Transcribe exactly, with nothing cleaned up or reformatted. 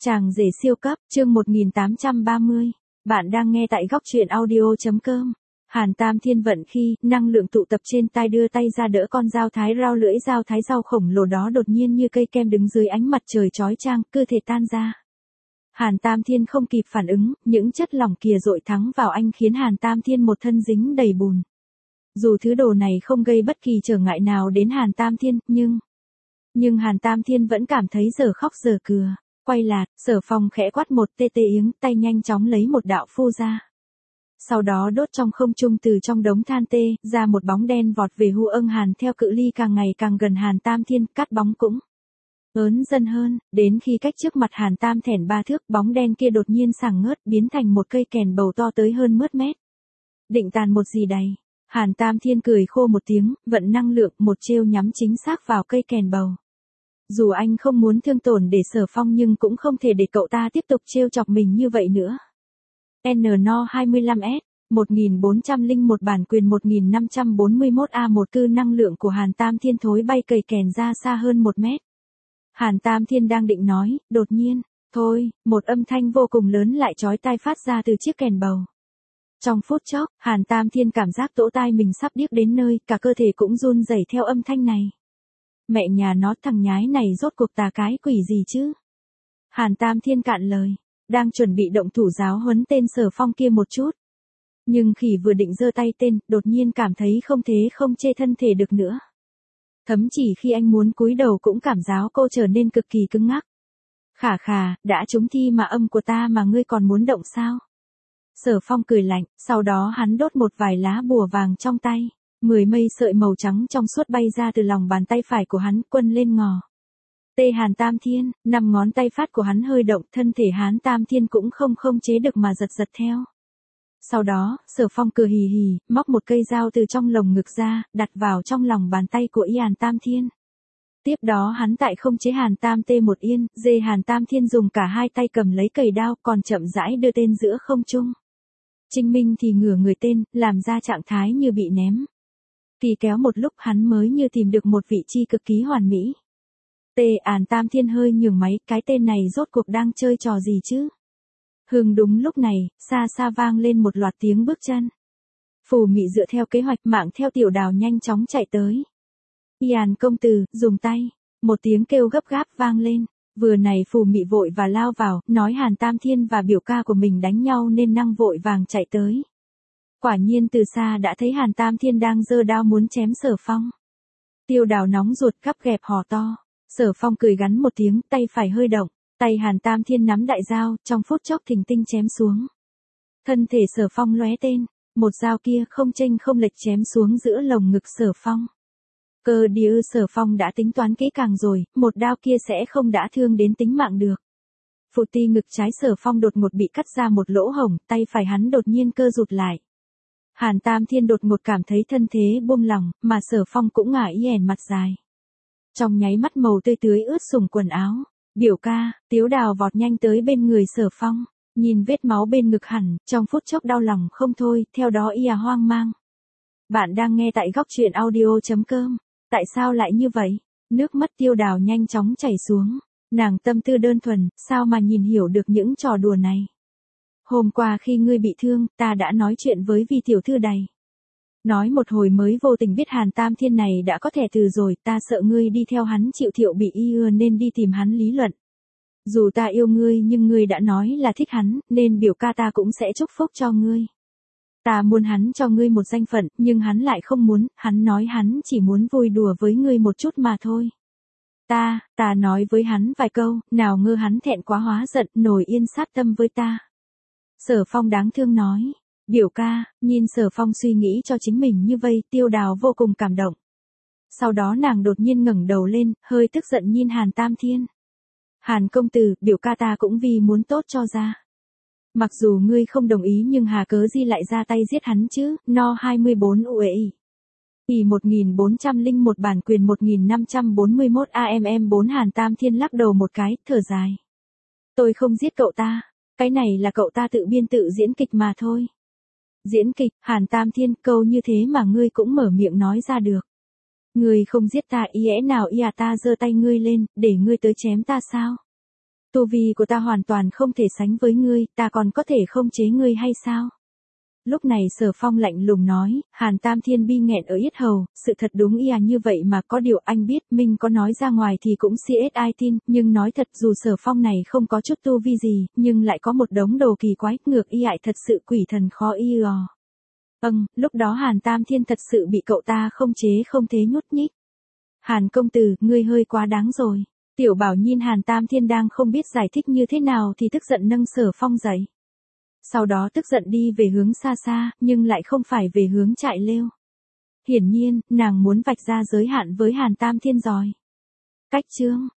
Chàng rể siêu cấp, chương một nghìn tám trăm ba mươi. Bạn đang nghe tại góc truyện audio.com. Hàn Tam Thiên vận khi, năng lượng tụ tập trên tai đưa tay ra đỡ con dao thái rau lưỡi dao thái rau khổng lồ đó đột nhiên như cây kem đứng dưới ánh mặt trời chói chang, cơ thể tan ra. Hàn Tam Thiên không kịp phản ứng, những chất lỏng kia dội thắng vào anh khiến Hàn Tam Thiên một thân dính đầy bùn. Dù thứ đồ này không gây bất kỳ trở ngại nào đến Hàn Tam Thiên, nhưng... Nhưng Hàn Tam Thiên vẫn cảm thấy giờ khóc giờ cười. Quay lạt, Sở Phong khẽ quát một tê tê yếng, tay nhanh chóng lấy một đạo phu ra. Sau đó đốt trong không trung từ trong đống than tê, ra một bóng đen vọt về Hu Âng Hàn theo cự ly càng ngày càng gần Hàn Tam Thiên, cắt bóng cũng ớn dần hơn, đến khi cách trước mặt Hàn Tam thẻn ba thước, bóng đen kia đột nhiên sảng ngớt, biến thành một cây kèn bầu to tới hơn mớt mét. Định tàn một gì đầy. Hàn Tam Thiên cười khô một tiếng, vận năng lượng, một trêu nhắm chính xác vào cây kèn bầu. Dù anh không muốn thương tổn để Sở Phong nhưng cũng không thể để cậu ta tiếp tục trêu chọc mình như vậy nữa. N N O hai mươi lăm S, một nghìn bốn trăm lẻ một bản quyền một nghìn năm trăm bốn mươi mốt A một cư năng lượng của Hàn Tam Thiên thối bay cầy kèn ra xa hơn một mét. Hàn Tam Thiên đang định nói, đột nhiên, thôi, một âm thanh vô cùng lớn lại chói tai phát ra từ chiếc kèn bầu. Trong phút chốc, Hàn Tam Thiên cảm giác lỗ tai mình sắp điếc đến nơi, cả cơ thể cũng run rẩy theo âm thanh này. Mẹ nhà nó, thằng nhái này rốt cuộc tà cái quỷ gì chứ? Hàn Tam Thiên cạn lời, đang chuẩn bị động thủ giáo huấn tên Sở Phong kia một chút. Nhưng khi vừa định giơ tay tên, đột nhiên cảm thấy không thế không chê thân thể được nữa. Thậm chỉ khi anh muốn cúi đầu cũng cảm giáo cô trở nên cực kỳ cứng ngắc. Khà khà, đã trúng thi mà âm của ta mà ngươi còn muốn động sao? Sở Phong cười lạnh, sau đó hắn đốt một vài lá bùa vàng trong tay. Mười mây sợi màu trắng trong suốt bay ra từ lòng bàn tay phải của hắn, quân lên ngò. Tê Hàn Tam Thiên, năm ngón tay phát của hắn hơi động, thân thể Hàn Tam Thiên cũng không không chế được mà giật giật theo. Sau đó, Sở Phong cười hì hì, móc một cây dao từ trong lồng ngực ra, đặt vào trong lòng bàn tay của Y Hàn Tam Thiên. Tiếp đó hắn tại không chế Hàn Tam Tê một yên, dê Hàn Tam Thiên dùng cả hai tay cầm lấy cầy đao, còn chậm rãi đưa tên giữa không trung. Trinh Minh thì ngửa người tên, làm ra trạng thái như bị ném. Kỳ kéo một lúc hắn mới như tìm được một vị trí cực kỳ hoàn mỹ. Tê Hàn Tam Thiên hơi nhường máy, cái tên này rốt cuộc đang chơi trò gì chứ? Hừng đúng lúc này, xa xa vang lên một loạt tiếng bước chân. Phù Mị dựa theo kế hoạch mạng theo Tiểu Đào nhanh chóng chạy tới. Y Hàn công tử, dùng tay. Một tiếng kêu gấp gáp vang lên. Vừa này Phù Mị vội và lao vào, nói Hàn Tam Thiên và biểu ca của mình đánh nhau nên năng vội vàng chạy tới. Quả nhiên từ xa đã thấy Hàn Tam Thiên đang giơ đao muốn chém Sở Phong. Tiêu Đào nóng ruột gắp ghẹp hò to. Sở Phong cười gắn một tiếng, tay phải hơi động. Tay Hàn Tam Thiên nắm đại dao, trong phút chốc thình tinh chém xuống. Thân thể Sở Phong lóe tên, một dao kia không chênh không lệch chém xuống giữa lồng ngực Sở Phong. Cơ địa Sở Phong đã tính toán kỹ càng rồi, một đao kia sẽ không đã thương đến tính mạng được. Phụ ti ngực trái Sở Phong đột ngột bị cắt ra một lỗ hổng, tay phải hắn đột nhiên cơ rụt lại. Hàn Tam Thiên đột ngột cảm thấy thân thế buông lỏng, mà Sở Phong cũng ngả ý ẻn mặt dài. Trong nháy mắt màu tươi tưới ướt sũng quần áo. Biểu ca, Tiếu Đào vọt nhanh tới bên người Sở Phong, nhìn vết máu bên ngực hẳn, trong phút chốc đau lòng không thôi, theo đó y à hoang mang. Bạn đang nghe tại góc truyện audio.com, tại sao lại như vậy? Nước mắt Tiêu Đào nhanh chóng chảy xuống, nàng tâm tư đơn thuần, sao mà nhìn hiểu được những trò đùa này. Hôm qua khi ngươi bị thương, ta đã nói chuyện với Vi tiểu thư đầy. Nói một hồi mới vô tình biết Hàn Tam Thiên này đã có thẻ từ rồi, ta sợ ngươi đi theo hắn chịu thiệu bị y ưa nên đi tìm hắn lý luận. Dù ta yêu ngươi nhưng ngươi đã nói là thích hắn, nên biểu ca ta cũng sẽ chúc phúc cho ngươi. Ta muốn hắn cho ngươi một danh phận, nhưng hắn lại không muốn, hắn nói hắn chỉ muốn vui đùa với ngươi một chút mà thôi. Ta, ta nói với hắn vài câu, nào ngờ hắn thẹn quá hóa giận, nổi yên sát tâm với ta. Sở Phong đáng thương nói. Biểu ca, nhìn Sở Phong suy nghĩ cho chính mình như vây, Tiêu Đào vô cùng cảm động. Sau đó nàng đột nhiên ngẩng đầu lên, hơi tức giận nhìn Hàn Tam Thiên. Hàn công tử, biểu ca ta cũng vì muốn tốt cho ra. Mặc dù ngươi không đồng ý nhưng hà cớ gì lại ra tay giết hắn chứ, no hai mươi bốn u e i. Ý một nghìn bốn trăm lẻ một bản quyền một nghìn năm trăm bốn mươi mốt A M M bốn Hàn Tam Thiên lắc đầu một cái, thở dài. Tôi không giết cậu ta, cái này là cậu ta tự biên tự diễn kịch mà thôi. Diễn kịch, Hàn Tam Thiên, câu như thế mà ngươi cũng mở miệng nói ra được. Ngươi không giết ta, ý ẽ nào ý à ta giơ tay ngươi lên, để ngươi tới chém ta sao? Tu vi của ta hoàn toàn không thể sánh với ngươi, ta còn có thể không chế ngươi hay sao? Lúc này Sở Phong lạnh lùng nói, Hàn Tam Thiên bi nghẹn ở yết hầu, sự thật đúng y à như vậy mà có điều anh biết, mình có nói ra ngoài thì cũng xê ét i tin, nhưng nói thật dù Sở Phong này không có chút tu vi gì, nhưng lại có một đống đồ kỳ quái, ngược y ại thật sự quỷ thần khó y ò. Ừm, lúc đó Hàn Tam Thiên thật sự bị cậu ta không chế không thế nhút nhích. Hàn công tử, ngươi hơi quá đáng rồi. Tiểu Bảo nhìn Hàn Tam Thiên đang không biết giải thích như thế nào thì tức giận nâng Sở Phong dậy. Sau đó tức giận đi về hướng xa xa, nhưng lại không phải về hướng trại lêu. Hiển nhiên, nàng muốn vạch ra giới hạn với Hàn Tam Thiên rồi. Cách chương